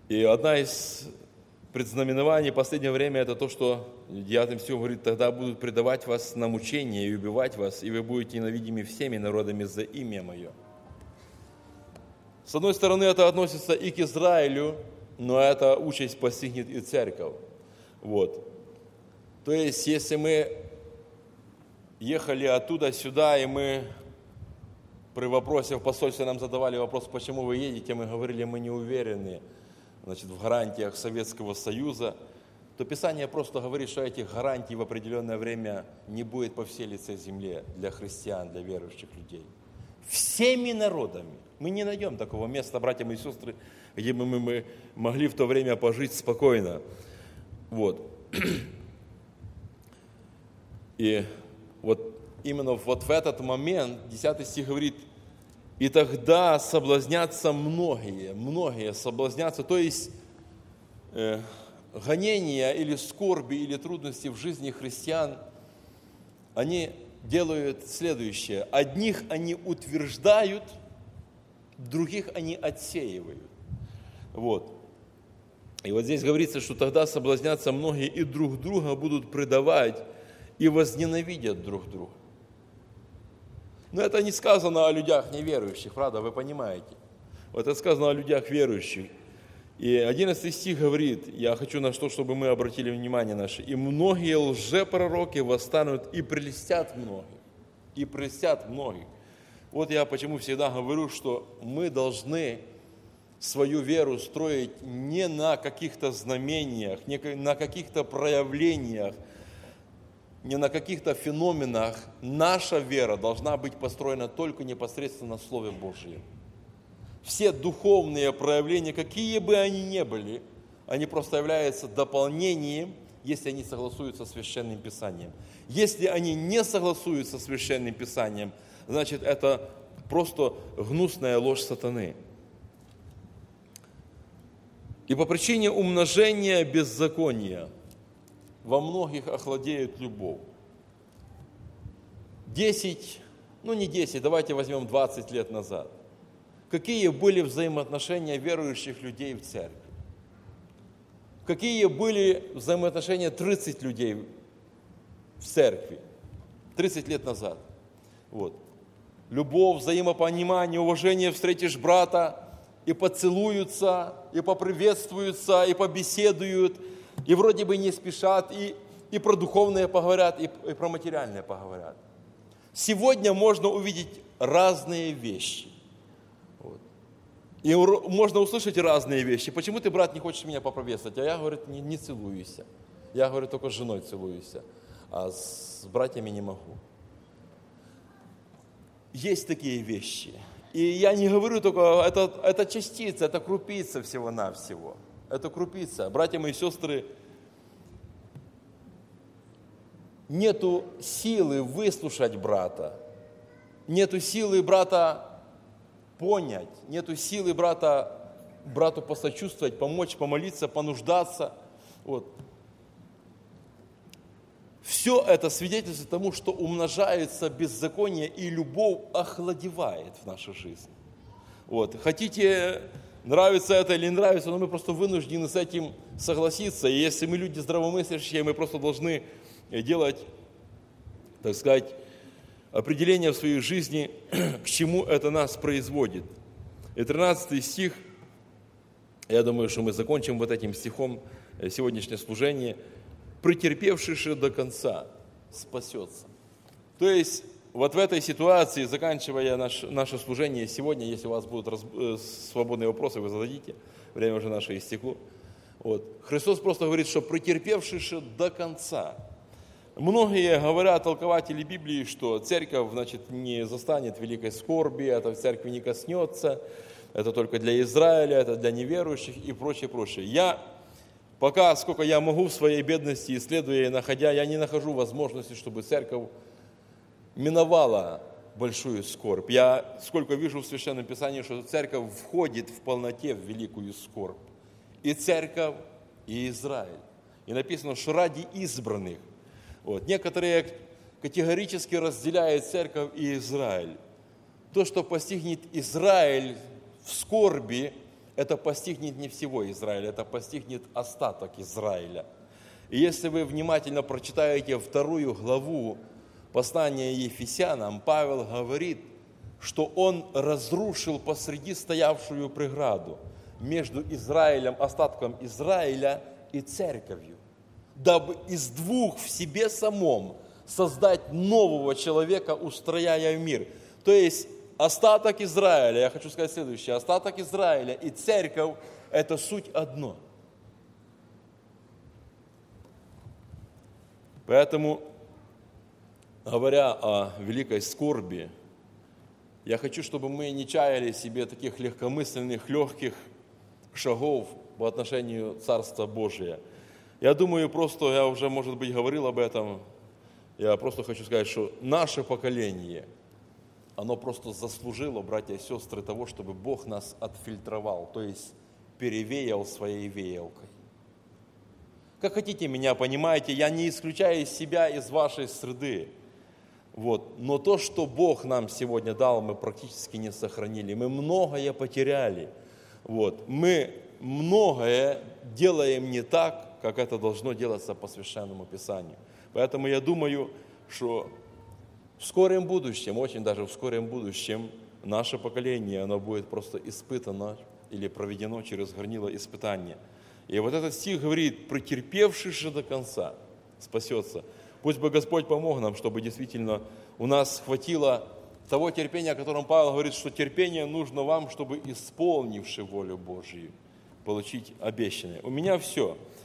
И одна из предзнаменований в последнее время это то, что 9 стих говорит: «Тогда будут предавать вас на мучение и убивать вас, и вы будете ненавидимы всеми народами за имя Мое». С одной стороны, это относится и к Израилю, но эта участь постигнет и церковь. Вот. То есть, если мы ехали оттуда сюда, и мы при вопросе в посольстве нам задавали вопрос, почему вы едете, мы говорили, мы не уверены, в гарантиях Советского Союза, то Писание просто говорит, что этих гарантий в определенное время не будет по всей лице земле для христиан, для верующих людей. Всеми народами. Мы не найдем такого места, братья и сестры, где бы мы могли в то время пожить спокойно. Вот. И вот именно вот в этот момент, 10 стих говорит: «И тогда соблазнятся многие соблазнятся». То есть гонения или скорби, или трудности в жизни христиан, они делают следующее. Одних они утверждают, других они отсеивают. Вот. И вот здесь говорится, что тогда соблазнятся многие и друг друга будут предавать, и возненавидят друг друга. Но это не сказано о людях неверующих, правда, вы понимаете. Вот это сказано о людях верующих. И 11 стих говорит, я хочу на что, чтобы мы обратили внимание наше. «И многие лжепророки восстанут и прельстят многих». Вот я почему всегда говорю, что мы должны свою веру строить не на каких-то знамениях, не на каких-то проявлениях, не на каких-то феноменах. Наша вера должна быть построена только непосредственно на Слове Божьем. Все духовные проявления, какие бы они ни были, они просто являются дополнением, если они согласуются с Священным Писанием. Если они не согласуются с Священным Писанием, значит, это просто гнусная ложь сатаны. И по причине умножения беззакония во многих охладеет любовь. давайте возьмем 20 лет назад. Какие были взаимоотношения верующих людей в церкви? Какие были взаимоотношения 30 людей в церкви 30 лет назад? Вот. Любовь, взаимопонимание, уважение, встретишь брата, и поцелуются, и поприветствуются, и побеседуют, и вроде бы не спешат, и про духовное поговорят, и про материальное поговорят. Сегодня можно увидеть разные вещи. Вот. И можно услышать разные вещи. Почему ты, брат, не хочешь меня поприветствовать? А я, говорит, не целуюсь. Я, говорит, только с женой целуюсь, а с братьями не могу. Есть такие вещи. И я не говорю только, это частица, это крупица всего-навсего. Это крупица. Братья мои сестры, нету силы выслушать брата, нету силы брата понять, нету силы брату посочувствовать, помочь, помолиться, понуждаться. Вот. Все это свидетельствует тому, что умножается беззаконие, и любовь охладевает в нашей жизни. Вот. Хотите, нравится это или не нравится, но мы просто вынуждены с этим согласиться. И если мы люди здравомыслящие, мы просто должны делать, так сказать, определение в своей жизни, к чему это нас производит. И 13 стих, я думаю, что мы закончим вот этим стихом сегодняшнее служение. «Претерпевший же до конца спасется». То есть, вот в этой ситуации, заканчивая наше служение сегодня, если у вас будут свободные вопросы, вы зададите, время уже наше истекло. Вот. Христос просто говорит, что претерпевший же до конца. Многие говорят, толкователи Библии, что церковь, не застанет великой скорби, это в церкви не коснется, это только для Израиля, это для неверующих и прочее, прочее. Пока, сколько я могу в своей бедности, исследуя и находя, я не нахожу возможности, чтобы церковь миновала большую скорбь. Я сколько вижу в Священном Писании, что церковь входит в полноте в великую скорбь. И церковь, и Израиль. И написано, что ради избранных. Вот. Некоторые категорически разделяют церковь и Израиль. То, что постигнет Израиль в скорби, это постигнет не всего Израиля, это постигнет остаток Израиля. И если вы внимательно прочитаете 2 главу послания Ефесянам, Павел говорит, что он разрушил посреди стоявшую преграду между Израилем, остатком Израиля и церковью, дабы из двух в себе самом создать нового человека, устрояя мир. То есть остаток Израиля, я хочу сказать следующее, остаток Израиля и церковь – это суть одно. Поэтому, говоря о великой скорби, я хочу, чтобы мы не чаяли себе таких легкомысленных, легких шагов по отношению Царства Божия. Я думаю, просто, я уже, может быть, говорил об этом, я просто хочу сказать, что наше поколение, оно просто заслужило, братья и сестры, того, чтобы Бог нас отфильтровал, то есть перевеял своей веялкой. Как хотите меня, понимаете, я не исключаю себя из вашей среды. Но то, что Бог нам сегодня дал, мы практически не сохранили. Мы многое потеряли. Мы многое делаем не так, как это должно делаться по Священному Писанию. Поэтому я думаю, что в скором будущем, очень даже в скором будущем, наше поколение, оно будет просто испытано или проведено через горнило испытания. И этот стих говорит, претерпевший же до конца спасется. Пусть бы Господь помог нам, чтобы действительно у нас хватило того терпения, о котором Павел говорит, что терпение нужно вам, чтобы, исполнивши волю Божию, получить обещанное. У меня все.